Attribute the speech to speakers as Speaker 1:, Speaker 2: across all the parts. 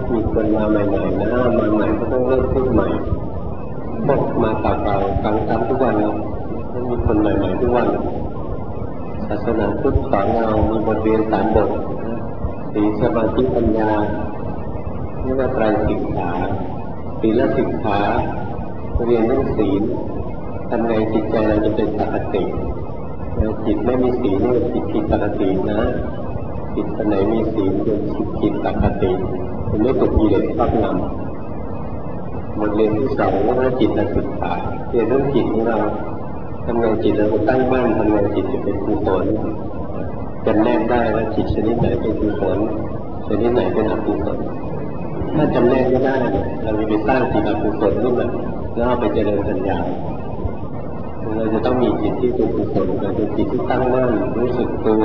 Speaker 1: มีคนมาใหม่ๆนะมาใหม่ก็ต้องเริ่มพูดใหม่พวกมาเก่าๆฟังซ้ำทุกวันแล้วมีคนใหม่ๆทุกวันศาสนาพุทธสอนเรามีบทเรียน3 บทศีลสมาธิปัญญาเรียกว่าไตรสิกขาศีลสิกขาเรียนเรื่องศีลทำไงจิตใจเราจะเป็นปกติจิตไม่มีศีลนี่จิตผิดปกตินะจิตไหนมีศีลเป็นจิตปกติมันไม่ถูกกิเลสครอบงำบทเรียนที่2เรียกว่าจิตสิกขาเรียนเรื่องจิตของเราทำไงจิตเราตั้งมั่นทำไงจิตจะเป็นกุศลจำแนกได้ว่าจิตชนิดไหนเป็นกุศลชนิดไหนเป็นอกุศลถ้าจำแนกไม่ได้เราจะไปสร้างจิตอกุศลขึ้นมาแล้วเอาไปเจริญปัญญาเราจะต้องมีจิตที่เป็นกุศลเป็นจิตที่ตั้งมั่นรู้สึกตัว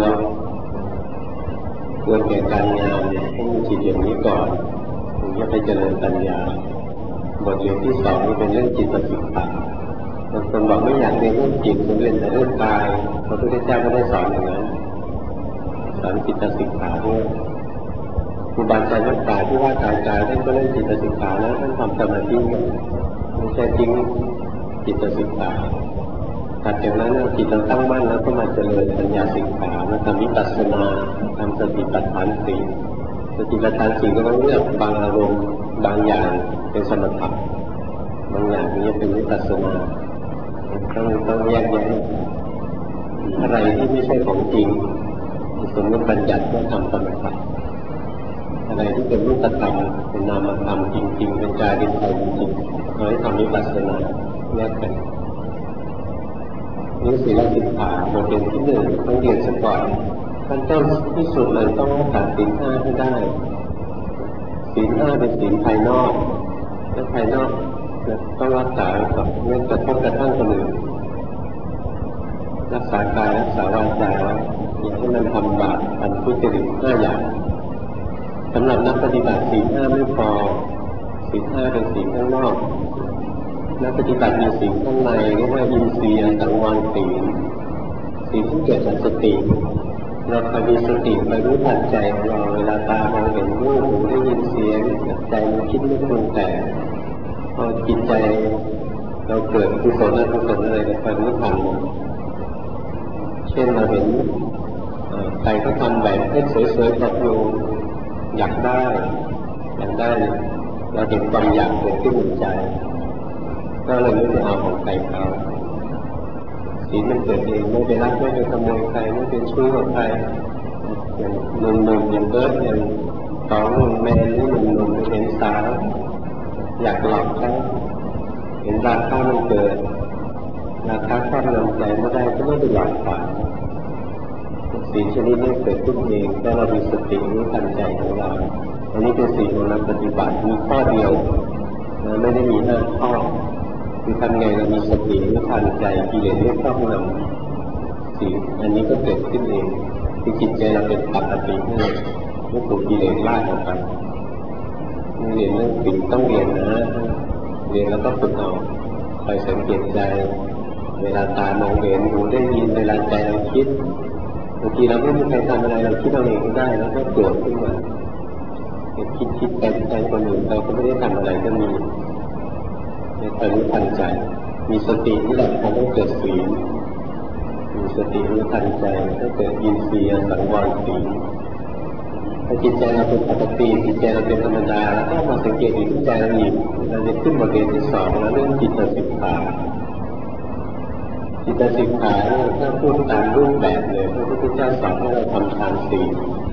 Speaker 1: ควรแก่การงานต้องมีจิตอย่างนี้ก่อนถึงจะไปเจริญปัญญาบทเรียนที่2นี่เป็นเรื่องจิตสิกขาบางคนบอกไม่อยากเรียนเรื่องจิตเรียนแต่เรื่องกายพระพุทธเจ้าก็ได้สอนอย่างนั้นสอนจิตสิกขาด้วยครูบาอาจารย์นักปราชญ์ที่ว่ากายท่านก็เล่นจิตสิกขาแล้วท่านทำสมาธิไม่ใช่จริงจิตสิกขาถัดจากนั้นจิตเราตั้งมั่นแล้วก็มาเจริญปัญญาสิกขามาทำวิปัสสนาทำสติปัฏฐาน4สติปัฏฐาน4ก็ต้องเลือกบางอารมณ์บางอย่างเป็นสมถะบางอย่างนี้เป็นวิปัสสนาต้องแยกแยะอะไรที่ไม่ใช่ของจริงสมมติบัญญัติว่าทำสมถะอะไรที่เป็นรูปธรรมเป็นนามธรรมจริงๆเป็นกายเป็นใจจริงๆเราให้ทำวิปัสสนาแยกกันนี่ศีลสิกขาบทเรียนที่1ต้องเรียนซะก่อนขั้นต้นที่สุดเลยต้องรักษาศีล5ให้ได้ศีล5เป็นศีลภายนอกและภายนอกต้องรักษาก่อนไม่กระทบกระทั่งคนอื่นรักษากายรักษาวาจาอย่าให้มันทำบาปทำทุจริต5 อย่างสำหรับนักปฏิบัติศีล5ไม่พอศีล5เป็นศีลข้างนอกนักปฏิบัติมีศีลข้างในเรียกว่าอินทรีย์สังวรศีลที่เกิดจากสติเราคอยมีสติไปรู้ทันใจของเราเวลาตามองเห็นรูปหูได้ยินเสียงใจมันคิดไม่ปรุงแต่งพอจิตใจเราเกิดกุศลอกุศลอะไรเราคอยรู้ทันเช่นเราเห็นใครก็ทำแบบให้สวยๆแบบอยู่อยากได้เราเห็นความอยากเกิดขึ้นในใจก็เลยไม่ไปเอาของใครเขาศีลมันเกิดเองไม่ไปรักไม่ไปขโมยใครไม่เป็นชู้กับใครอย่างหนุ่มๆอย่างเบิร์ดอย่าง2 แมนนี่หนุ่มๆเห็นสาวอยากหลอกเขาเห็นราคามันเกิดราคาครอบงำใจไม่ได้ก็ไม่ไปหลอกเขาศีลชนิดนี้เกิดขึ้นเองถ้าเรามีสติรู้ทันใจของเราอันนี้เป็นศีลของนักปฏิบัติมีข้อเดียวไม่ได้มี5 ข้อคือทำไงเรามีสติรู้ทันใจกิเลสไม่ครอบงำศีลอันนี้ก็เกิดขึ้นเองคือจิตใจเราเป็นปกติไม่ถูกกิเลสลากออกไปเรียนเรื่องศีลต้องเรียนนะเรียนแล้วก็ฝึกเอาคอยสังเกตใจเวลาตามองเห็นหูได้ยินเวลาใจเราคิดบางทีเราไม่มีใครทำอะไรเราคิดเอาเองก็ได้แล้วก็โกรธขึ้นมาคิดใจคนอื่นเราก็ไม่ได้ทำอะไรก็มีคอยรู้ทันใจมีสตินี่แหละทำให้เกิดศีลมีสติรู้ทันใจให้เกิดอินทรีย์สังวรศีลถ้าจิตใจเราเป็นปกติจิตใจเราเป็นธรรมดาแล้วก็มาสังเกตที่ใจเราอีกเราจะขึ้นบทเรียนที่2แล้วเรื่องจิตสิกขาจิตสิกขาถ้าพูดตามรูปแบบเลยพระพุทธเจ้าสอนให้เราทำฌาน4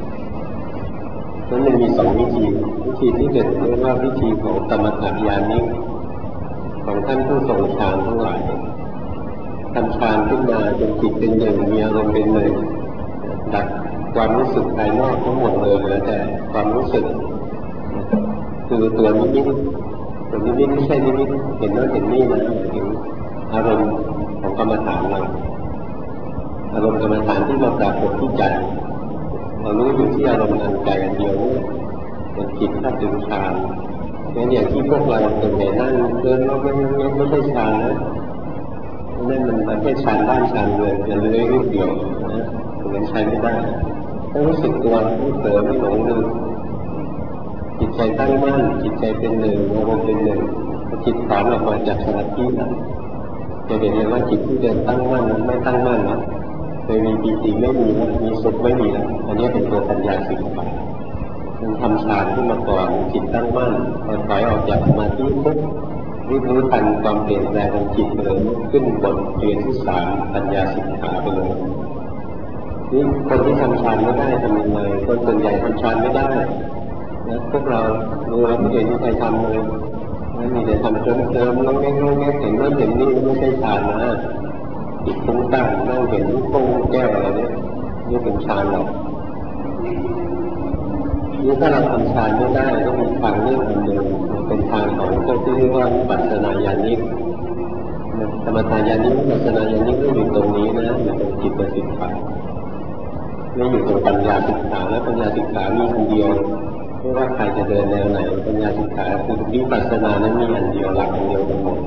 Speaker 1: นั้นมันมี2 วิธีที่1เรียกว่าวิธีของสมถะญาณิกของท่านผู้ทรงฌานทั้งหลายทำฌานขึ้นมาจนจิตเป็นหนึ่งมีอารมณ์เป็นหนึ่งดับความรู้สึกภายนอกทั้งหมดเลยเหลือแต่ความรู้สึกคือตัวนิมิตไม่ใช่นิมิตเห็นโน้นเห็นนี่นะถึงอารมณ์ของกรรมฐานเราอารมณ์กรรมฐานที่เราปรากฏที่ใจเรารู้อยู่ที่อารมณ์ทางใจอันเดียวนี่เป็นจิตถ้าถึงฌานงั้นอย่างที่พวกเราเป็นในนั่งเดินเราไม่ใช่ฌานนะนั่นมันแค่ฌานบ้านฌานเรือนจะเลื้อยรูปเดียวนะมันใช้ไม่ได้ต้องรู้สึกตัวไม่เผลอไม่หลงลืมจิตใจตั้งมั่นจิตใจเป็นหนึ่งอารมณ์เป็นหนึ่งจิตถอนออกมาจากสมาธินะจะเห็นเลยว่าจิตที่เดินตั้งมั่นนั้นไม่ตั้งมั่นนะเคยมีปีติไม่มีนะมีสุขไม่มีนะอันนี้เป็นตัวปัญญาสิบปัญมันทำฌานขึ้นมาก่อนจิตตั้งมั่นพอถอยออกจากสมาธิปุ๊บรู้ทันความเปลี่ยนแปลงของจิตเลยขึ้นบนเรียนที่สามปัญญาสิกขาไปเลยนี่คนที่ทำฌานไม่ได้ทำยังไงคนส่วนใหญ่ทำฌานไม่ได้นะพวกเราไม่เห็นใครทำเลยมีแต่ทำเติมน้องแง่เห็นนั่นเห็นนี่ไม่ใช่ฌานนะจิตฟุ้งซ่านนั่งเห็นลูกโป่งแก้วอะไรเนี่ยนี่เป็นฌานหรอกนี่ถ้าเราทำฌานไม่ได้ก็มีทางเลือกอันหนึ่งเป็นทางของพวกที่เรียกว่าวิปัสสนาญาณิกสมถญาณิกวิปัสสนาญาณิกไม่อยู่ตรงนี้นะอยู่ตรงจิตสิกขาไม่อยู่ตรงปัญญาสิกขาและปัญญาสิกขามีคนเดียวไม่ว่าใครจะเดินแนวไหนปัญญาสิกขาคือวิปัสสนานั้นมีอันเดียวหลักอันเดียวทั้งหมด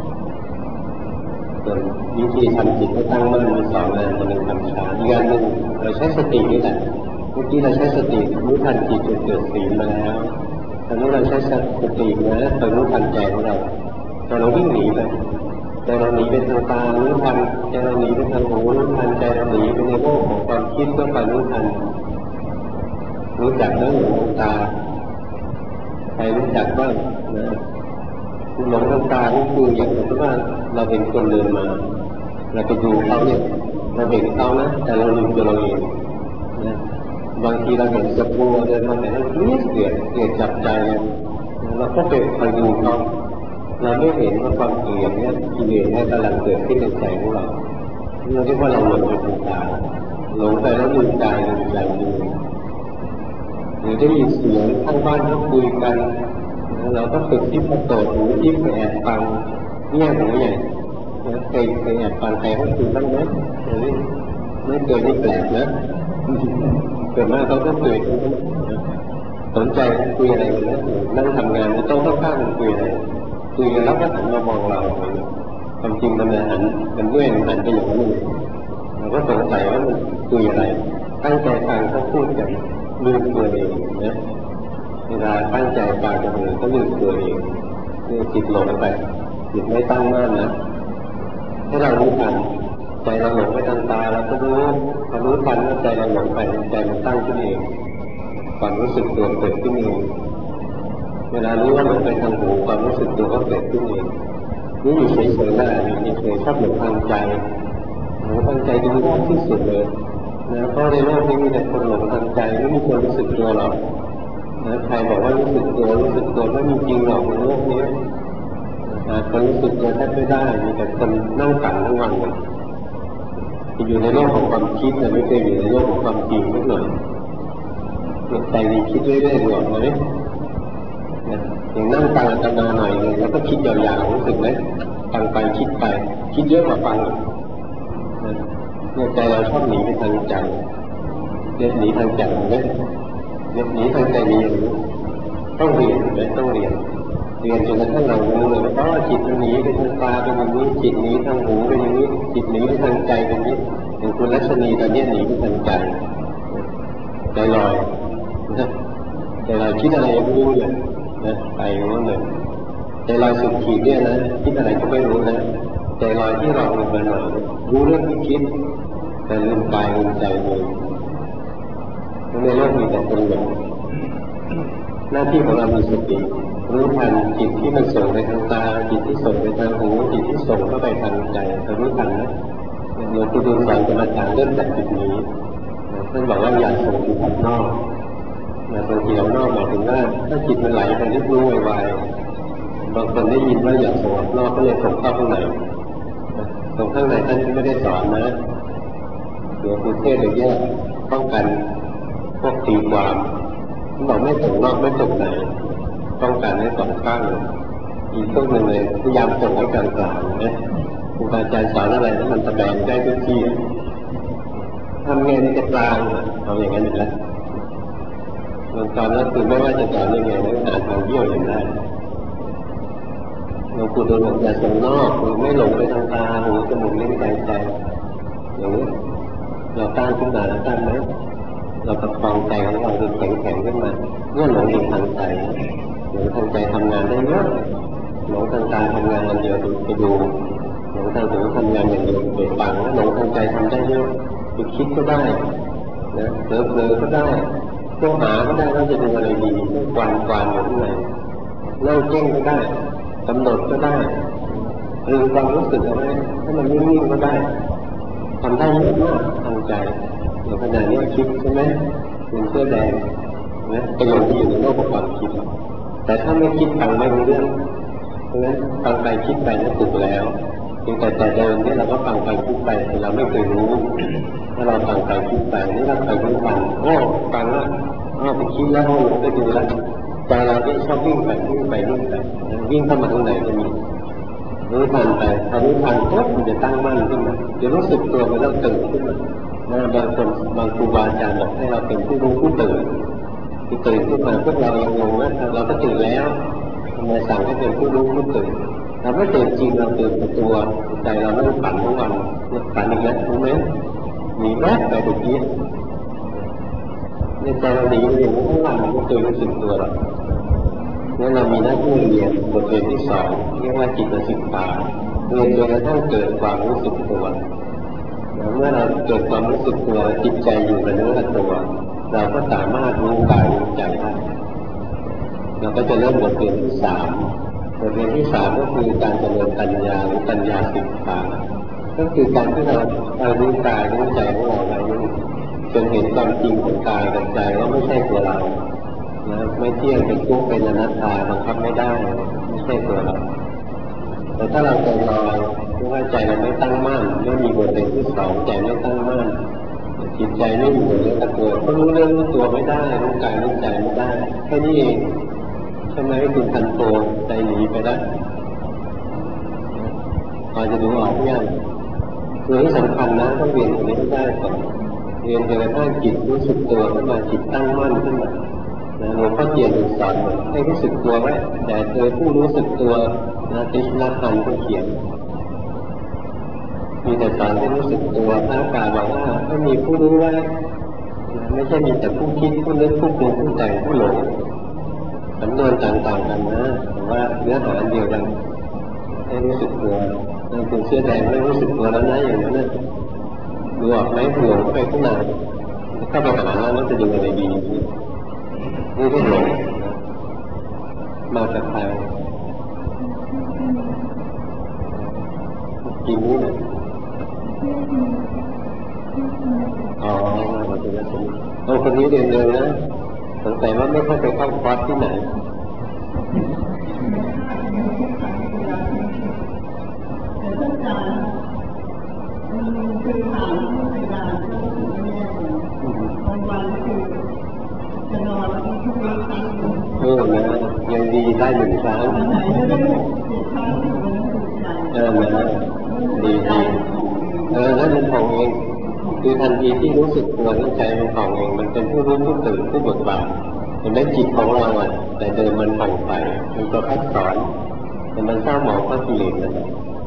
Speaker 1: ส่วนวิธีทำจิตให้ตั้งมั่นมีสองงานหนึ่งทำฌานอีกอันหนึ่งเราใช้สตินี่แหละเมื่อกี้เราใช้สติรู้ทันจิตจนเกิดศีลมาแล้วตอนนี้เราใช้สตินะคอยรู้ทันใจของเราแต่เราวิ่งหนีไปใจเราหนีไปทางตารู้ทันใจเราหนีไปทางหูรู้ทันใจเราหนีไปในโลกของความคิดก็ไปรู้ทันรู้จักเรื่องหลงตาใครรู้จักบ้างนะหลงตานี่คืออย่างที่ว่าเราเป็นคนเดินมาเราไปดูเขาเนี่ยเราเห็นเขานะแต่เราลืมตัวเราเองนะบางทีเราเห็นสกูเดินมาแต่เราเกลียดจับใจเราก็ไปคอยดูเขาเราไม่เห็นว่าความเกลียดเนี่ยกิเลสเนี่ยกำลังเกิดขึ้นในใจของเราเราเรียกว่าเราหลงไปทางตาหลงไปแล้วลืมใจดูหรือได้ยินเสียงข้างบ้านเขาคุยกันเราก็ฝึกที่ประตูหูที่ไปแอบฟังเงี่ยหูใหญ่เคยแอบฟังใครเขาคุยบ้างไหมไม่เคยนี่แปลกนะเกิดมาเขาก็คุยสนใจคุยอะไรกันนะนั่งทำงานไม่ต้องข้างๆคุยอะไรคุยกันแล้วก็หันมามองเราความจริงมันหันมันเมื่อยมันหันไปอย่างนั้นเราก็สงสัยว่ามันคุยอะไรตั้งใจฟังเขาพูดกันลืมตัวเองนะเวลาตั้งใจฟังคนอื่นก็ลืมตัวเองนี่จิตหลงไปจิตไม่ตั้งมั่นนะถ้าเรารู้ทันใจเราหลงไปทางตาเราก็รู้พอรู้ทันว่าใจเราหลงไปใจมันตั้งขึ้นเองความรู้สึกตัวเกิดขึ้นเองเวลารู้ว่าหลงไปทางหูความรู้สึกตัวก็เกิดขึ้นเองนี่อยู่เฉยๆได้อยู่เฉยๆชอบหลงทางใจทางใจดีมากที่สุดเลยนะเพราะในโลกนี้มีแต่คนหลงทางใจไม่มีคนรู้สึกตัวหรอกนะใครบอกว่ารู้สึกตัวไม่มีจริงหรอกในโลกนี้คนรู้สึกตัวแทบไม่ได้มีแต่คนนั่งฝันทั้งวันเลยอยู่ในโลกของความคิดแต่ไม่เคยอยู่ในโลกของความจริงสักหน่อยใจดีคิดเรื่อยๆหรอกเลยอย่างนั่งฟังอาตมาหน่อยเลยแล้วก็คิดยาวๆรู้สึกไหมฟังไปคิดเยอะกว่าฟังเนี่ยใจเราชอบหนีไปทางใจหนีทางใจเนี่ยหนีทางใจมีอย่างนี้ต้องเรียนต้องเรียนจนกระทั่งเรารู้เลยว่าจิตมันหนีไปทางตาเป็นอย่างนี้จิตหนีทางหูเป็นอย่างนี้จิตหนีไปทางใจเป็นอย่างนี้อย่างคุณลักษณีตอนนี้หนีไปทางใจลอยคิดอะไรไม่รู้เลยนะไปนั่นเลยใจลอยสุดขีดเนี่ยนะคิดอะไรก็ไม่รู้นะใจลอยที่เราลงมาหน่อยรู้เรื่องที่คิดแต่ลืมกายลืมใจเลยในโลกมีแต่คนหลงหน้าที่ของเรามีสติรู้ทันจิตที่มันส่งไปทางตาจิตที่ส่งไปทางหูจิตที่ส่งเข้าไปทางใจเรารู้ทันนะหลวงปู่ดูลย์สอนกรรมฐานเริ่มจากจุดนี้ท่านบอกว่าอย่าส่งจิตออกนอกบางทีเรานอกหมายถึงว่าถ้าจิตมันไหลไปนิดรู้ไวๆบางคนได้ยินว่าอย่าส่งออกนอกก็เลยส่งเข้าข้างในส่งข้างในท่านไม่ได้สอนนะหลวงปู่เทศเลยแยกป้องกันพวกตีความบอกไม่ส่งนอกไม่ส่งในต้องการให้สองข้างอีกพวกหนึ่งเลยพยายามส่งให้กลางๆนะครูอาจารย์สอนอะไรแล้วมันแสดงได้ทุกทีทำไงในจะกลางเอาอย่างนั้นอีกแล้วตอนนั้นคือไม่ว่าจะสอนยังไงก็หาทางเยี่ยวอย่างได้หลวงปู่ดูลย์บอกอย่าส่งนอกคือไม่หลงไปทางตาหูจมูกลิ้นกายใจอย่างนี้เราตั้งขึ้นมาแล้วตั้งไหมเราประคองใจของเราจนแข็งขึ้นมาเมื่อหลงอยู่ทางใจคิดก็ได้นะเผลอๆก็ได้ก็หาก็ได้ว่าจะดูอะไรดีก็กวานอยู่ข้างในนั่งเพ่งก็ได้กำหนดก็ได้หรือความรู้สึกอะไรถ้ามันนิ่งๆก็ได้ทำได้เยอะมากทางใจอย่างขณะนี้คิดใช่ไหมเป็นเสื้อแดงนะประโยชน์ที่อยู่ในโลกของความคิดแต่ถ้าไม่คิดฟังไม่รู้เรื่องเพราะฉะนั้นฟังไปคิดไปนั่นถูกแล้วเพียงแต่เดิมนี่เราก็ฟังไปคิดไปแต่เราไม่เคยรู้ถ้าเราฟังไปคิดไปนี่เราไปรู้ฟังฟังแล้วไปคิดแล้วไปดูแล้วใจเราที่ชอบวิ่งไปวิ่งเข้ามาตรงไหนก็มีรู้ทันไปพอรู้ทันปุ๊บมันจะตั้งมั่นขึ้นมาจะรู้สึกตัวมันแล้วตื่นขึ้นมาบางคนบางครูบาอาจารย์บอกให้เราเป็นผู้รู้ผู้ตื่นขึ้นมาพวกเรายังงงว่าเราก็ตื่นแล้วทำไมสั่งให้เป็นผู้รู้ผู้ตื่นเราไม่ตื่นจริงเราตื่นตัวใจเราไม่ฝันทั้งวันฝันอีกแล้วรู้ไหมมีแวบไปทุกทีในใจเราหนีอยู่ทั้งวันเราไม่เคยรู้สึกตัวหรอกงั้นเรามีหน้าที่เรียนบทเรียนที่สองเรียกว่าจิตศึกษาเรียนจนกระทั่งเกิดความรู้สึกตัวเมื่อเราเกิดความรู้สึกตัวจิตใจอยู่กับเนื้อกับตัวเราก็สามารถรู้กายรู้ใจได้เราก็จะเริ่มบทเรียนที่สามบทเรียนที่สามก็คือการเจริญปัญญาหรือปัญญาศึกษาก็คือการที่เรารู้กายรู้ใจของเราไว้จนเห็นความจริงของกายกับใจว่าไม่ใช่ตัวเราไม่เที่ยงเป็นทุกข์เป็นอนัตตาบังคับไม่ได้ไม่ใช่ตัวเราแต่ถ้าเราใจลอยรู้ว่าใจเราไม่ตั้งมั่นไม่มีบทเรียนที่สองใจไม่ตั้งมั่นจิตใจไม่อยู่ในเรื่องตัวก็รู้เรื่องตัวไม่ได้รู้กายรู้ใจไม่ได้แค่นี้เองทำไมไม่ถึงทันตัวใจหนีไปได้พอจะดูออกยังตัวที่สำคัญนะต้องเรียนตรงนี้ให้ได้ก่อนเรียนจนกระทั่งจิตรู้สึกตัวขึ้นมาจิตตั้งมั่นขึ้นมาหลวงพ่อเทียนสอนให้รู้สึกตัวไว้แต่เธอผู้รู้สึกตัวติสนาคันก็เขียนมีแต่สอนให้รู้สึกตัวพระอาจารย์บอกว่าถ้ามีผู้รู้ไว้ไม่ใช่มีแต่ผู้คิดผู้นึกผู้ปรุงผู้แต่งผู้หลงสำนวนต่างๆกันนะแต่ว่าเนื้อหาเดียวกันให้รู้สึกตัวนั่นเป็นเสื้อแดงไม่รู้สึกตัวแล้วนะอย่างนั้นดูออกไหมหลงเข้าไปข้างในเข้าไปหาแล้วจะดูอะไรดีนี่ที่หลงมาจากใครกินนี่นะมาเป็นนักศึกษาคนนี้เรียนเร็วนะสงสัยว่าไม่ค่อยไปเข้าคอร์สที่ไหน
Speaker 2: คือถามผู้จัดการก็ถึงไม่แน่บางวันคือจะนอนแล้วก็ทุกวันครั้ง
Speaker 1: นะยังดีได้หนึ่งครั้ง
Speaker 2: ไหนไม่ได้6 ครั้งถึงมันถูกใจ
Speaker 1: นะดีแล้วมันของเองคือทันทีที่รู้สึกตัวในใจมันของเองมันเป็นผู้รู้ผู้ตื่นผู้เบิกบานเห็นไหมจิตของเราแต่เดิมมันผ่องใสมันก็พัฒสอนแต่มันเศร้าหมองเพราะกิเลสนั่นแหละ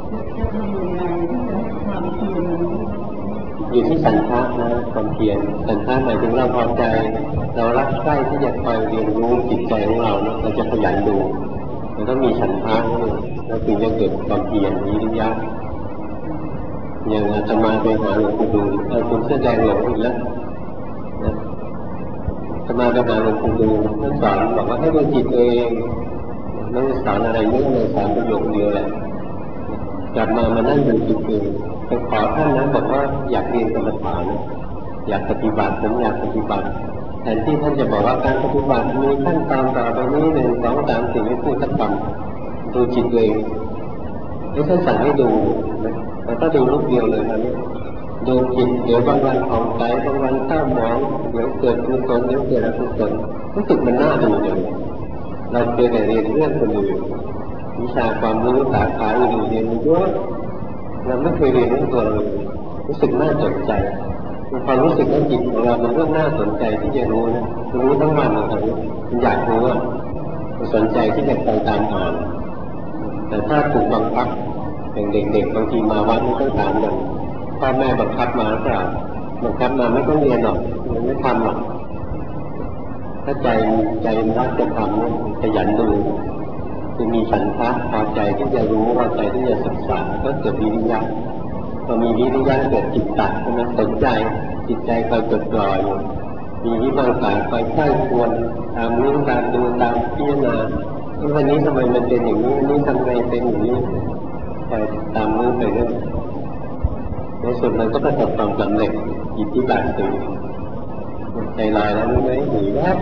Speaker 1: อยู่ที่สันทะนะความเพียรสันทะหมายถึงเราพอใจเรารักใคร่ที่จะคอยเรียนรู้จิตใจของเราเนาะเราจะขยันดูมันต้องมีสันทะแล้วถึงจะเกิดความเพียรวิริยะอย่างอาตมาไปหาหลวงปู่ดูคุณเสื้อแดงหลงอีกแล้วนะอาตมาไปหาหลวงปู่ดูท่านสอนบอกว่าให้ดูจิตเองไม่ได้สอนอะไรเยอะเลยสอนประโยคเดียวแหละกลับมานั่งดูจิตเองไปขอท่านนะบอกว่าอยากเรียนกรรมฐานอยากปฏิบัติผมอยากปฏิบัติแทนที่ท่านจะบอกว่าการปฏิบัติมีขั้นตอนต่อไปนี้1 2 3 4ไม่พูดสักคำดูจิตเองแล้วท่านสั่งให้ดูแล้วก็ดูรูปเดียวเลยครับดูจิตเดี๋ยวบางวันผ่องใสบางวันเศร้าหมองเดี๋ยวเกิดกุศลเดี๋ยวเกิดอกุศลรู้สึกมันน่าดูเลยเราเคยแต่เรียนเรื่องคนอื่นวิชาความรู้สาขาอื่นเรียนเยอะเราไม่เคยเรียนเรื่องตัวเรารู้สึกน่าสนใจความรู้สึกว่าจิตของเรามันเรื่องน่าสนใจที่จะรู้นะรู้ทั้งวันเลยครับมันอยากรู้มันสนใจที่จะไปตามอ่านแต่ถ้าถูกบังคับอย่างเด็กๆบางทีมาวัดไม่ต้องถามกันพ่อแม่บังคับมาหรือเปล่าบังคับมาไม่ต้องเรียนหรอกมันไม่ทำหรอกถ้าใจรักจะทำขยันดูคือมีฉันทะพอใจที่จะรู้พอใจที่จะศึกษาก็เกิดวิริยะพอมีวิริยะเกิดจิตตะใช่ไหมสนใจจิตใจคอยจดจ่ออยู่มีวิมังสาคอยใกล้ควรตามรู้ตามดูตามพิจารณาวันนี้ทำไมมันเป็นอย่างนี้วันนี้ทำไมเป็นอย่างนี้คอยตามรู้ไปเรื่อยในส่วนมันก็ประสบความสำเร็จอิทธิบาทสูงใจลอยแล้วไหมหนีแล้ว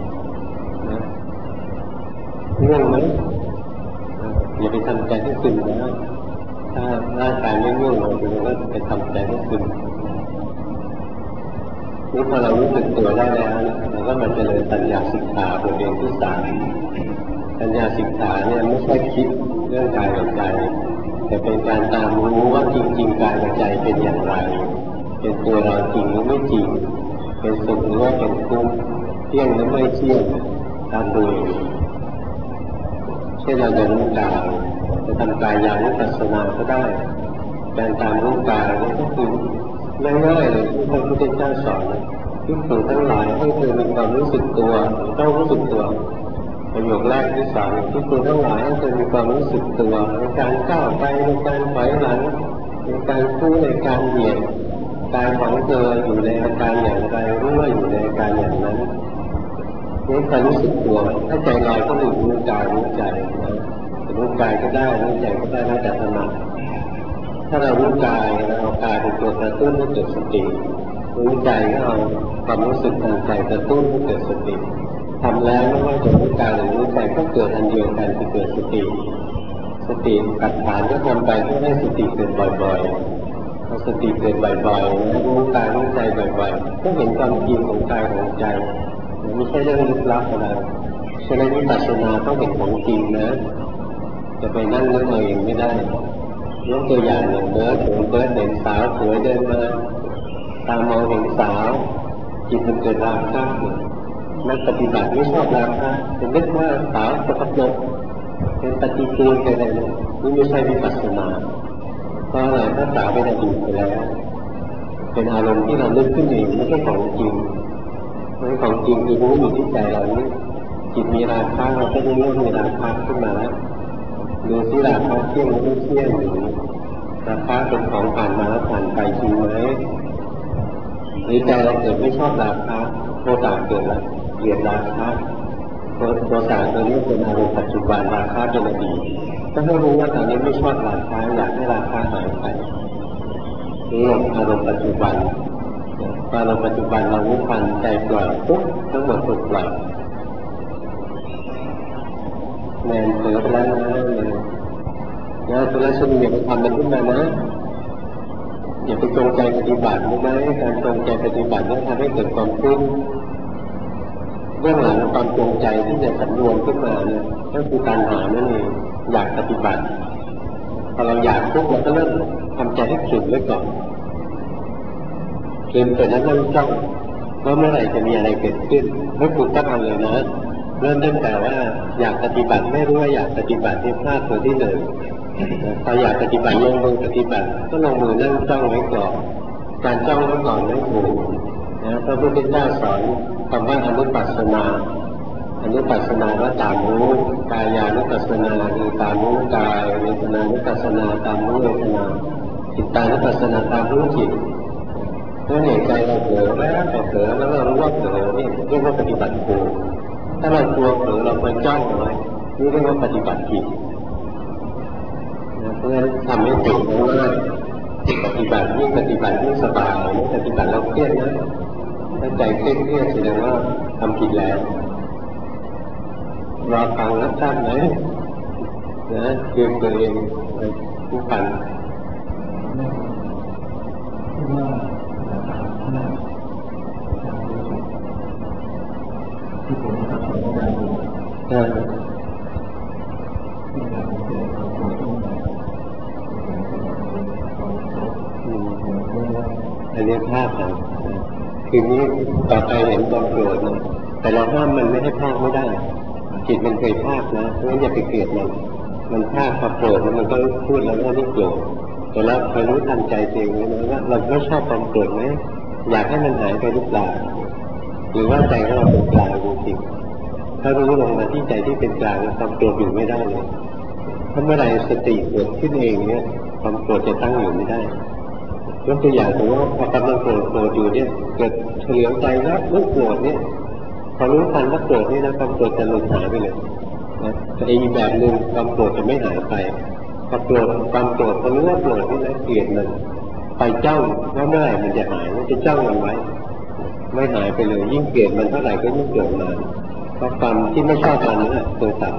Speaker 1: ง่วงไหมอย่าไปทำใจให้ซึมนะถ้าร่างกายไม่ง่วงเราก็ไปทำใจให้ซึมนี่พอเรารู้สึกตัวได้แล้วเราก็มาเจริญปัญญาสิกขาบทเรียนที่3ปัญญาสิกขาเนี่ยไม่ใช่คิดเรื่องกายกับใจแต่เป็นการตามรู้ว่าจริงๆกายกับใจเป็นอย่างไรเป็นตัวเราจริงหรือไม่จริงเป็นสุขหรือว่าเป็นทุกข์เที่ยงหรือไม่เที่ยงตามดูเช่นเราจะรู้กายจะทำกายอย่างวิปัสสนาก็ได้การตามรู้กายนี่ก็คือง่ายๆเลยที่พระพุทธเจ้าสอนทุกคนทั้งหลายให้เธอมีความรู้สึกตัวต้องรู้สึกตัวประโยคแรกที่สอนทุกคนทั้งหลายให้เธอมีความรู้สึกตัวในการก้าวไปในการถอยหลังในการคู่ในการเหยียดกายของเธออยู่ในอาการอย่างไรรู้ว่าอยู่ในอาการอย่างนั้นนี่การรู้สึกตัวถ้าใจลอยก็รู้กายรู้ใจนะรู้กายก็ได้รู้ใจก็ได้แล้วแต่ถนัดถ้าเรารู้กายเราเอากายเป็นตัวกระตุ้นให้เกิดสติรู้ใจก็เอาความรู้สึกทางใจกระตุ้นให้เกิดสติทำแล้วไม่ว่าจะรู้กายหรือรู้ใจก็เกิดอันเดียวกันคือเกิดสติสติกัดฐานก็ทำไปเพื่อให้สติเกิดบ่อยๆพอสติเกิดบ่อยๆรู้กายรู้ใจบ่อยๆก็เห็นความจริงของกายของใจไม่ใช่เรื่องลึกลับอะไรฉะนั้นวิปัสสนาต้องเห็นของจริงนะจะไปนั่งนึกเอาเองไม่ได้ยกตัวอย่างเบิร์ดเห็นสาวสวยเดินมาตามองเห็นสาวจิตมันเกิดราคะนักปฏิบัติไม่ชอบราคะเป็นนึกว่าสาวสกปรกเป็นปฏิกูลไปเลยนี่ไม่ใช่วิปัสสนาเพราะอะไรถ้าสาวเป็นอดีตไปแล้วเป็นอารมณ์ที่เรานึกขึ้นเองไม่ใช่ของจริงของจริงคือรู้อยู่ที่ใจเรานี่จิตมีราคะเราก็จะรู้มีราคะขึ้นมาแล้วดูที่ราคะเที่ยงหรือไม่เที่ยงหรือราคะเป็นของผ่านมาแล้วผ่านไปจริงไหมหรือใจเราเกิดไม่ชอบราคะโทสะเกิดแล้วเกลียดราคะโทสะตัวนี้เป็นอารมณ์ปัจจุบันราคะเป็นอดีตก็ให้รู้ว่าตอนนี้ไม่ชอบราคะอยากให้ราคะหายไปนี่อารมณ์ปัจจุบันพอเราปัจจุบันเรารู้ทันใจปล่อยปุ๊บทั้งหมดถูกปล่อยแมนเผลอไปแล้วนะตัวละชั่วโมงอย่าไปทำมันขึ้นมานะอย่าไปจงใจปฏิบัติรู้ไหมการจงใจปฏิบัตินั้นทำให้เกิดความฟุ้งเบื้องหลังความจงใจที่จะสำรวมขึ้นมาเนี่ยก็คือการหานั่นเองอยากปฏิบัติพอเราอยากปุ๊บเราก็เริ่มทำใจให้ขรึมไว้ก่อนเกินไปนั้นนั่งจ้องว่าเมื่อไหร่จะมีอะไรเกิดขึ้นไม่ถูกต้องเลยนะเริ่มตั้งแต่ว่าอยากปฏิบัติไม่รู้ว่าอยากปฏิบัติที่พลาดตัวที่1พออยากปฏิบัติลงมือปฏิบัติก็ลงมือนั่งจ้องไว้ก่อนการจ้องไว้ก่อนไม่ถูกนะพระพุทธเจ้าสอนคำว่าอนุปัสสนาว่าตามรู้กายานุปัสสนาคือตามรู้กายเวทนานุปัสสนาตามรู้เวทนาจิตตานุปัสสนาตามรู้จิตเมื่อเห็นใจเราเผลอแล้วเรารู้ว่าเผลอนี่เรียกว่าปฏิบัติถูกถ้าเรากลัวเผลอเราไปจ้องไว้นี่เรียกว่าปฏิบัติผิดเพื่อทำให้จิตง่ายปฏิบัติยิ่งสบายปฏิบัติเราเครียดนะถ้าใจเครียดแสดงว่าทำผิดแล้วรอฟังรับทราบไหมนะเตรียมตัวเองผู้ฟังอันนี้ภาพนะคือนี้ต่อไปเห็นความโกรธนะแต่เราห้ามมันไม่ให้ภาคไม่ได้จิตมันเคยภาคนะเพราะฉะนั้นอย่าไปเกลียดมันภาคความโกรธแล้วมันก็พูดแล้วว่าไม่โกรธแต่แล้วคอยรู้ทันใจตัวเองนะว่าเราไม่ชอบความโกรธไหมอยากให้มันหายไปหรือเปล่าหรือว่าใจของเราเป็นกลางจริงๆถ้ารู้ลงมาที่ใจที่เป็นกลางความโกรธอยู่ไม่ได้เลยถ้าเมื่อไรสติเกิดขึ้นเองเนี่ยความโกรธจะตั้งอยู่ไม่ได้ยกตัวอย่างผมว่าพอกำลังโกรธอยู่เนี่ยเกิดเฉลียวใจแล้วนึกโกรธเนี่ยพอรู้ทันว่าโกรธนี่นะความโกรธจะหลุดหายไปเลยนะแต่อีกแบบหนึ่งความโกรธจะไม่หายไปพอโกรธความโกรธพอรู้ว่าโกรธนี่นะเกลียดมันไปจ้องว่าเมื่อไหร่มันจะหายมันจะจ้องมันไว้ไม่หายไปเลยยิ่งเกลียดมันเท่าไหร่ก็ยิ่งโกรธนานเพราะความที่ไม่ชอบมันนี่แหละตัวตัด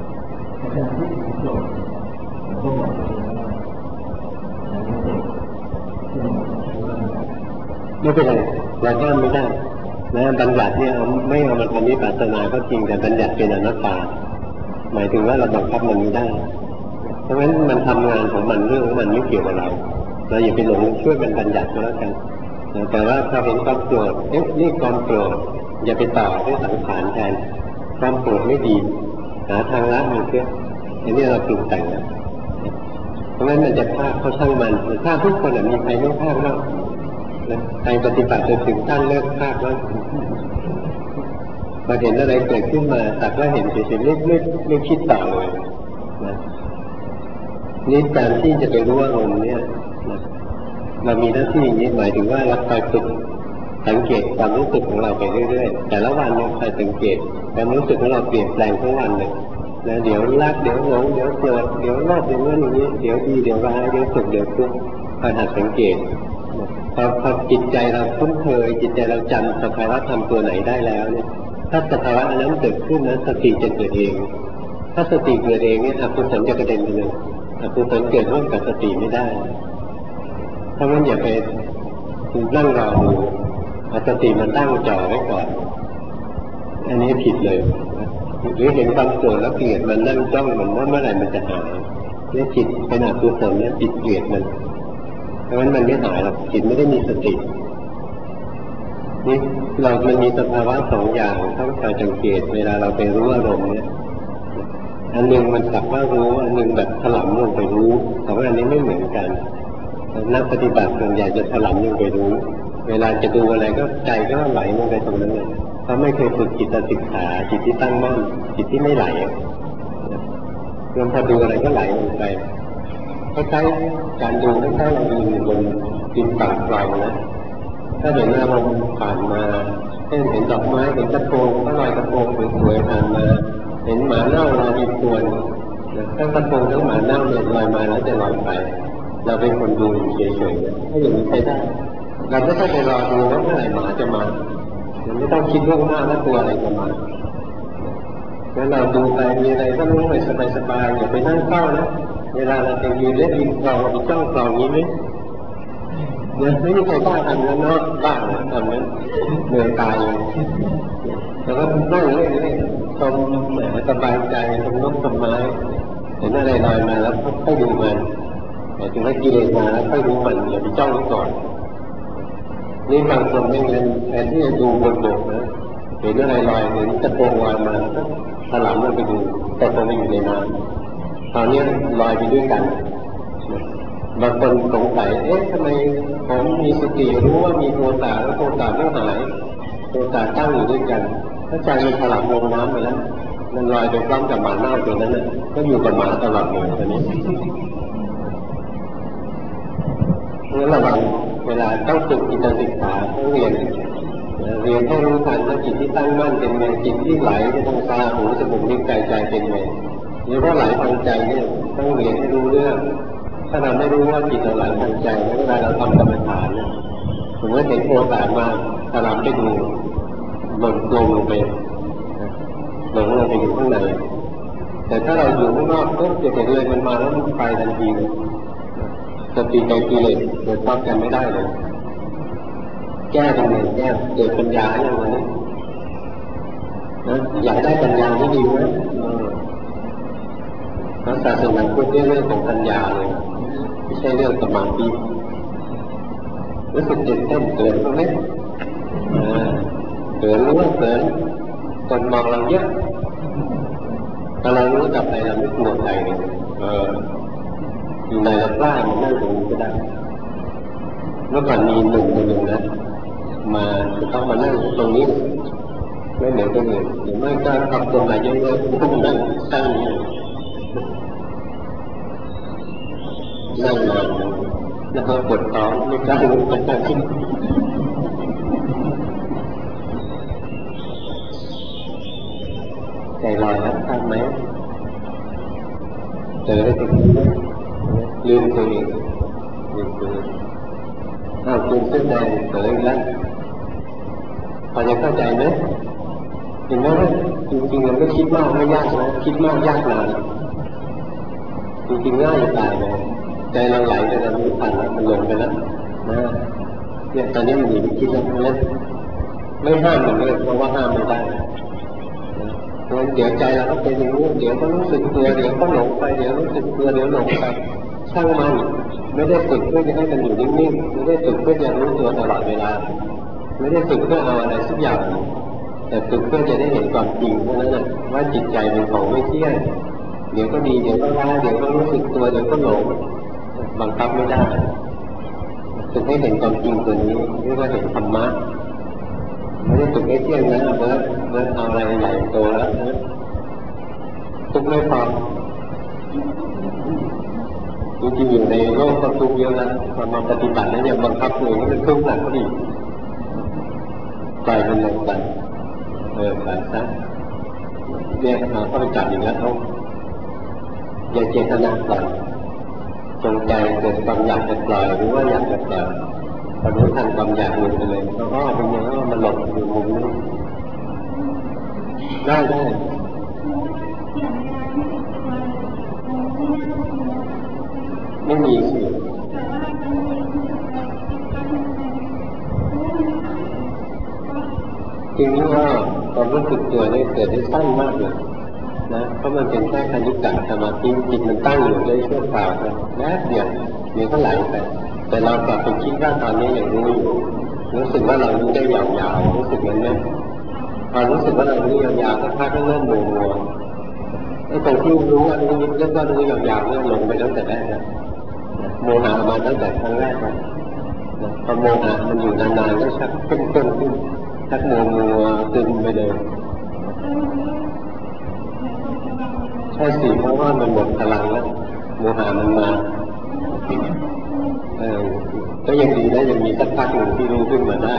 Speaker 1: ไม่เป็นไรเราห้ามไม่ได้นะบัญญัติเนี่ยไม่เอามาทำวิปัสสนาก็จริงแต่บัญญัติเป็นอนัตตาหมายถึงว่าเราบังคับมันไม่ได้เพราะฉะนั้นมันทำงานของมันเรื่องของมันไม่เกี่ยวกับเราอย่าไปหลงช่วยมันบัญญัติก็แล้วกันแต่ว่าถ้าเห็นความโกรธนี่ความโกรธอย่าไปต่อด้วยสังขารแทนความโกรธไม่ดีหาทางละมันเพื่ออันนี้เราปรุงแต่งนะเพราะฉะนั้นมันจะฆ่าเขาช่างมันฆ่าทุกคนมีใครไม่ฆ่าบ้างใครปฏิบัติจนถึงขั้นเลิกฆ่าบ้างพอเห็นอะไรเกิดขึ้นมาตัดว่าเห็นเฉยๆไม่คิดต่อเลยนะนี่การที่จะไปรู้อารมณ์เนี่ยเรามีหน้าที่อย่างนี้หมายถึงว่าเราคอยฝึกสังเกตความรู้สึกของเราไปเรื่อยๆแต่ละวันเนี่ยคอยสังเกตความรู้สึกของเราเปลี่ยนแปลงทั้งวันเลยนะเดี๋ยวรักเดี๋ยวหลงเดี๋ยวโกรธเดี๋ยวโลภเดี๋ยวนั้นอย่างนี้เดี๋ยวดีเดี๋ยวร้ายเดี๋ยวสุขเดี๋ยวทุกข์คอยหัดสังเกตพอจิตใจเราคุ้นเคยจิตใจเราจำสภาวะธรรมตัวไหนได้แล้วเนี่ยถ้าสภาวะนั้นเกิดขึ้นนะสติจะเกิดเองถ้าสติเกิดเองเนี่ยอกุศลจะกระเด็นไปเลยอกุศลเกิดร่วมกับสติไม่ได้เพราะงั้นอย่าไปนั่งรอดูสติมันตั้งจ่อไว้ก่อนอันนี้ผิดเลยหรือเห็นความโกรธแล้วเกลียดมันนั่งจ้องมันว่าเมื่อไหร่มันจะหายเนี่ยจิตเป็นอกุศลเนี่ยจิตเกลียดมันเพราะงั้นมันไม่หายหรอกจิตไม่ได้มีสตินี่มันมีสภาวะสองอย่างต้องคอยสังเกตเวลาเราไปรู้อารมณ์เนี่ยอันหนึ่งมันสักว่ารู้อันหนึ่งแบบถลำลงไปรู้สองอันนี้ไม่เหมือนกันนักปฏิบัติส่วนใหญ่จะถลำลงไปรู้เวลาจะดูอะไรก็ใจก็ไหลลงไปตรงนั้นเลยเขาไม่เคยฝึกจิตศึกษาจิตที่ตั้งมั่นจิตที่ไม่ไหลรวมพอดูอะไรก็ไหลลงไปคล้ายๆการดูคล้ายๆเราดูบนดินปากกลางนะถ้าเห็นอารมณ์ผ่านมาเช่นเห็นดอกไม้เห็นกระโปรงก็ลอยกระโปรงสวยๆผ่านมาเห็นหมาเน่าลอยมีตัวทั้งกระโปรงทั้งหมาเน่าเนี่ยลอยมาแล้วจะลอยไปเราเป็นคนดูเฉยๆถ้าอย่างนี้ใช้ได้เราไม่ต้องไปรอดูว่าเมื่อไหร่หมาจะมาเราไม่ต้องคิดล่วงหน้าว่าตัวอะไรจะมาแล้วเราดูไปมีอะไรก็รู้ไปสบายๆอย่าไปนั่งเฝ้านะเวลาเราจะยืนเล่นยิงกลองไปจ้องกลองนี้ไหมเนี่ยไม่มีใครกล้าทำนั้นเนาะบ้าทำนั้นเหนื่อยตายเลยแต่ก็นั่งเล่นๆชมแหมสบายใจชมนกชมไม้เห็นอะไรลอยมาแล้วค่อยดูมันแต่ถึงให้กิเลสมาแล้วค่อยรู้มันอย่าไปจ้องไว้ก่อนนี่บางคนไม่เงินแทนที่จะดูบนบกนะเห็นอะไรลอยเห็นกระโปรงลอยมาก็ถลำลงไปดูแต่ตรงนี้อยู่ในน้ำตอนนี้ลอยไปด้วยกันบางคนสงสัยทำไมผมมีสติรู้ว่ามีโทสะแล้วโทสะไม่หายโทสะตั้งอยู่ด้วยกันถ้าใจมันถลำลงน้ำไปแล้วมันลอยไปพร้อมกับหมาเน่าตัวนั้นน่ะก็อยู่กับหมาตลอดเลยตอนนี้งั้นระวังเวลาต้องฝึกจิตศึกษาต้องเรียนให้รู้ทันว่าจิตที่ตั้งมั่นเป็นไงจิตที่ไหลไปทางตาหูจมูกลิ้นกายใจเป็นไงหรือว่าไหลทางใจเนี่ยต้องเรียนให้รู้เรื่องถ้าเราไม่รู้ว่าจิตเราไหลทางใจเวลาเราทำกรรมฐานเนี่ยสมมติเห็นโทสะมาถ้าเราไปดูมันลงไปอยู่ข้างในแต่ถ้าเราอยู่ข้างนอกก็จะเห็นเลยมันมาแล้วมันไปทันทีเลยสติใจกิเลสเกิดต้องกันไม่ได้เลยแก้ยังไงแก้เกิดปัญญาอย่างนี้นะอยากได้ปัญญาที่ดีไหมศาสนาพุทธเรื่องของปัญญาเลยไม่ใช่เรื่องสมาธิรู้สึกตื่นเต้นเกินตรงนี้เกินรู้ว่าเกินคนมองเราเยอะแต่เรารู้กับอะไรเราไม่กลัวใครเลยอยู่ในเรากล้ามันนั่งตรงนี้ก็ได้เมื่อก่อนมีหนุ่มคนหนึ่งนะมาจะต้องมานั่งตรงนี้ไม่เหมือนคนอื่นหรือไม่ก็ทำตัวมาเยอะๆต้องนั่งตั้งนั่งนานแล้วก็ปวดท้องไม่กล้าลุกไปนั่งขึ้นใจลอยแล้วทราบไหมเจอได้ตรงนี้ลืมตัวเองลืมตัวเองคุณเสื้อแดงเจอแล้วพอจะเข้าใจไหมเห็นไหมว่าจริงๆมันก็คิดมากไม่ยากนะคิดมากยากนานจริงๆง่ายจะตายเลยใจเราไหลแต่เราไม่ทันแล้วมันลงไปแล้วนะเนี่ยตอนนี้มันหนีไปคิดแล้วนะไม่ห้ามมันเลยเพราะว่าห้ามไม่ได้งั้นเดี๋ยวใจเราก็เป็นอย่างนี้เดี๋ยวก็รู้สึกตัวเดี๋ยวก็หลงไปเดี๋ยวรู้สึกตัวเดี๋ยวหลงไปช่างมันไม่ได้ฝึกเพื่อจะให้มันอยู่นิ่งๆไม่ได้ฝึกเพื่อจะรู้ตัวตลอดเวลาไม่ได้ฝึกเพื่อเอาอะไรสักอย่างแต่ฝึกเพื่อจะได้เห็นความจริงเท่านั้นนะว่าจิตใจเป็นของไม่เที่ยงเดี๋ยวก็ดีเดี๋ยวก็ร้ายเดี๋ยวก็รู้สึกตัวเดี๋ยวก็หลงบังคับไม่ได้ฝึกให้เห็นความจริงตัวนี้เรียกว่าเห็นธรรมะไม่ได้ฝึกให้เที่ยงนะเบิร์ดเอาอะไรใหญ่โตแล้วทุกไม่พอจริงๆอยู่ในโลกก็ทุกเยอะแล้วมาปฏิบัติแล้วยังบังคับตัวเองให้มันทุกข์หนักก็ดีปล่อยมันลงไปปล่อยซะเนี่ยเข้าไปจับอย่างนั้นเขาอย่าเจตนาปล่อยจงใจเกิดความอยากจะปล่อยหรือว่าอยากจะปล่อยพอรู้ทันความอยากหลุดไปเลยเพราะว่าเป็นอย่างนั้นมันหลบอยู่มุมนี้ได้ไม่มีสิจริงๆว่าความรู้สึกตัวนี่เกิดได้สั้นมากเลยนะเพราะมันเป็นแค่คณิกะสมาธิจิตมันตั้งอยู่ได้ชั่วคราวนะแป๊บเดียวเดี๋ยวก็ไหลไปแต่เรากลับไปคิดว่าตอนนี้ยังรู้อยู่รู้สึกว่าเรารู้ได้ยาวๆรู้สึกเหมือนไหมพอรู้สึกว่าเรารู้ยาวๆสักพักก็เริ่มมัวๆไอ้ตรงที่รู้ว่ารู้แล้วก็รู้ยาวๆเนี่ยลงไปตั้งแต่แรกนะโมหะมาตั้งแต่ครั้งแรกนะพอโมหะมันอยู่นานๆก็ชักเข้มข้นขึ้นชักมัวๆซึมไปเลยใช่สิเพราะว่ามันหมดพลังแล้วโมหะมันมาก็ยังดีนะยังมีสักพักหนึ่งที่รู้ขึ้นมาได้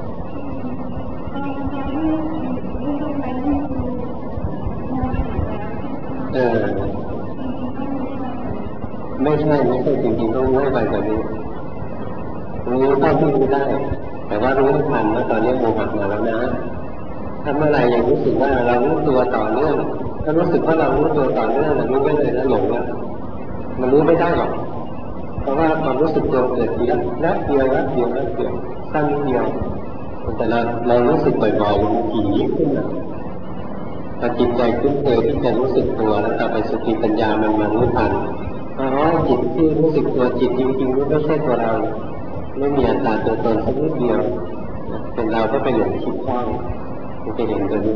Speaker 1: ไม่ใช่จริงๆต้องรู้ไปแบบนี้รู้เท่าที่รู้ได้แต่ว่ารู้ทันว่าตอนนี้โมหะมาแล้วนะถ้าเมื่อไหร่ยังรู้สึกว่าเรารู้ตัวต่อเนื่องถ้ารู้สึกว่าเรารู้ตัวต่อเนื่องมันรู้ไม่เลยแล้วหลงแล้วมันรู้ไม่ได้หรอกเพราะว่าความรู้สึกตัวเกิดทีละแป๊บเดียวสั้นเดียวแต่เรารู้สึกบ่อยๆมันถี่ยิ่งขึ้นนะพอจิตใจคุ้นเคยที่จะรู้สึกตัวแล้วต่อไปสติปัญญามันมารู้ทันจิตที่รู้สึกตัวจิตจริงๆไม่ใช่ตัวเราไม่มีอัตตาตัวตนสักนิดเดียวเป็นเราก็เป็นอย่างคิดข้องมันเป็นอย่างตัวนี้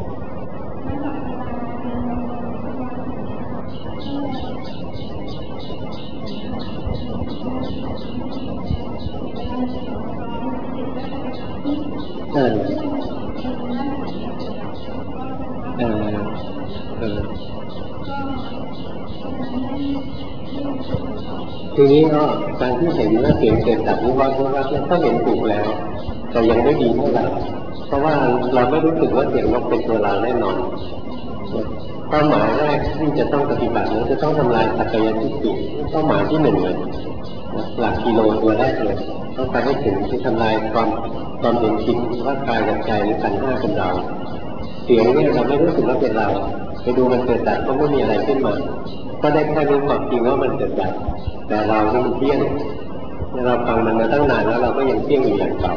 Speaker 1: ทีนี้ก็การที่เห็นว่าเสียงเกิดจากวิวัฒน์ก็เห็นถูกแล้วแต่ยังไม่ดีเท่าไหร่เพราะว่าเราไม่รู้สึกว่าเสียงนกเป็นตัวเราแน่นอนเป้าหมายแรกที่จะต้องปฏิบัตินั้นจะต้องทำลายสักยทิฏฐิเป้าหมายที่หนึ่งเลยหลักกิโลตัวแรกเลยต้องไปให้ถึงที่ทำลายความเห็นผิดว่ากายกับใจหรือขันธ์ห้าเป็นเราเสียงเนี่ยเราไม่รู้สึกว่าเป็นเราไปดูมันเกิดจากก็ไม่มีอะไรขึ้นมาก็ได้แค่รู้ความจริงว่ามันเกิดจากแต่เราที่มันเที่ยงเราฟังมันมาตั้งนานแล้วเราก็ยังเที่ยงอยู่อย่างเก่า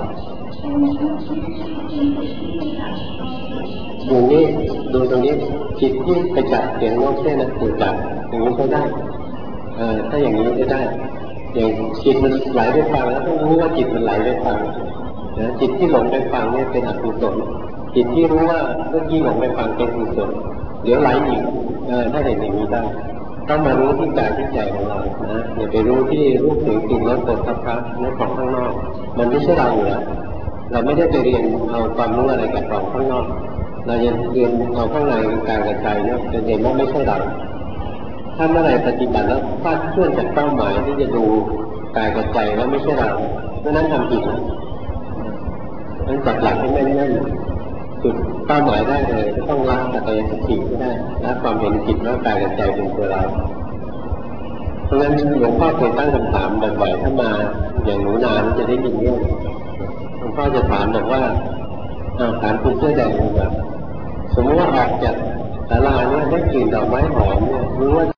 Speaker 1: อย่างนี้ดูตรงนี้จิตที่ไปจับเสียงนกเนี่ยนะถูกจับอย่างนี้ก็ได้ถ้าอย่างนี้ก็ได้อย่างจิตมันไหลไปฟังแล้วต้องรู้ว่าจิตมันไหลไปฟังนะจิตที่หลงไปฟังเนี่ยเป็นอกุศลจิตที่รู้ว่าเมื่อกี้หลงไปฟังเป็นกุศลเดี๋ยวไหลอีกถ้าเห็นอย่างนี้ได้ต้องมารู้ที่กายที่ใจของเรานะอย่าไปรู้ที่รูปเสียงกลิ่นรสสัมผัสนั่นของข้างนอกมันไม่ใช่เราอยู่แล้วเราไม่ได้ไปเรียนเอาความรู้อะไรกับของข้างนอกเราจะเรียนเอาข้างในกายกับใจเนี่ยจะเห็นว่าไม่ใช่เราถ้าเมื่อไหร่ปฏิบัติแล้วพลาดเคลื่อนจากเป้าหมายที่จะดูกายกับใจแล้วไม่ใช่เราเพราะนั้นทำผิดนะนั้นจับหลักให้แน่นๆจุดเป้าหมายได้เลยต้องละสักยทิฏฐิไม่ได้ละความเห็นผิดว่ากายกับใจเป็นตัวเราเพราะงั้นหลวงพ่อเคยตั้งคำถามบ่อยๆถ้ามาอย่างหนูนาจะได้ยินเนี่ยหลวงพ่อจะถามบอกว่าถามคุณเสื้อแดงว่าสมมติว่าออกจากศาลาเนี่ยได้กลิ่นดอกไม้หอมเนี่ยรู้ว่า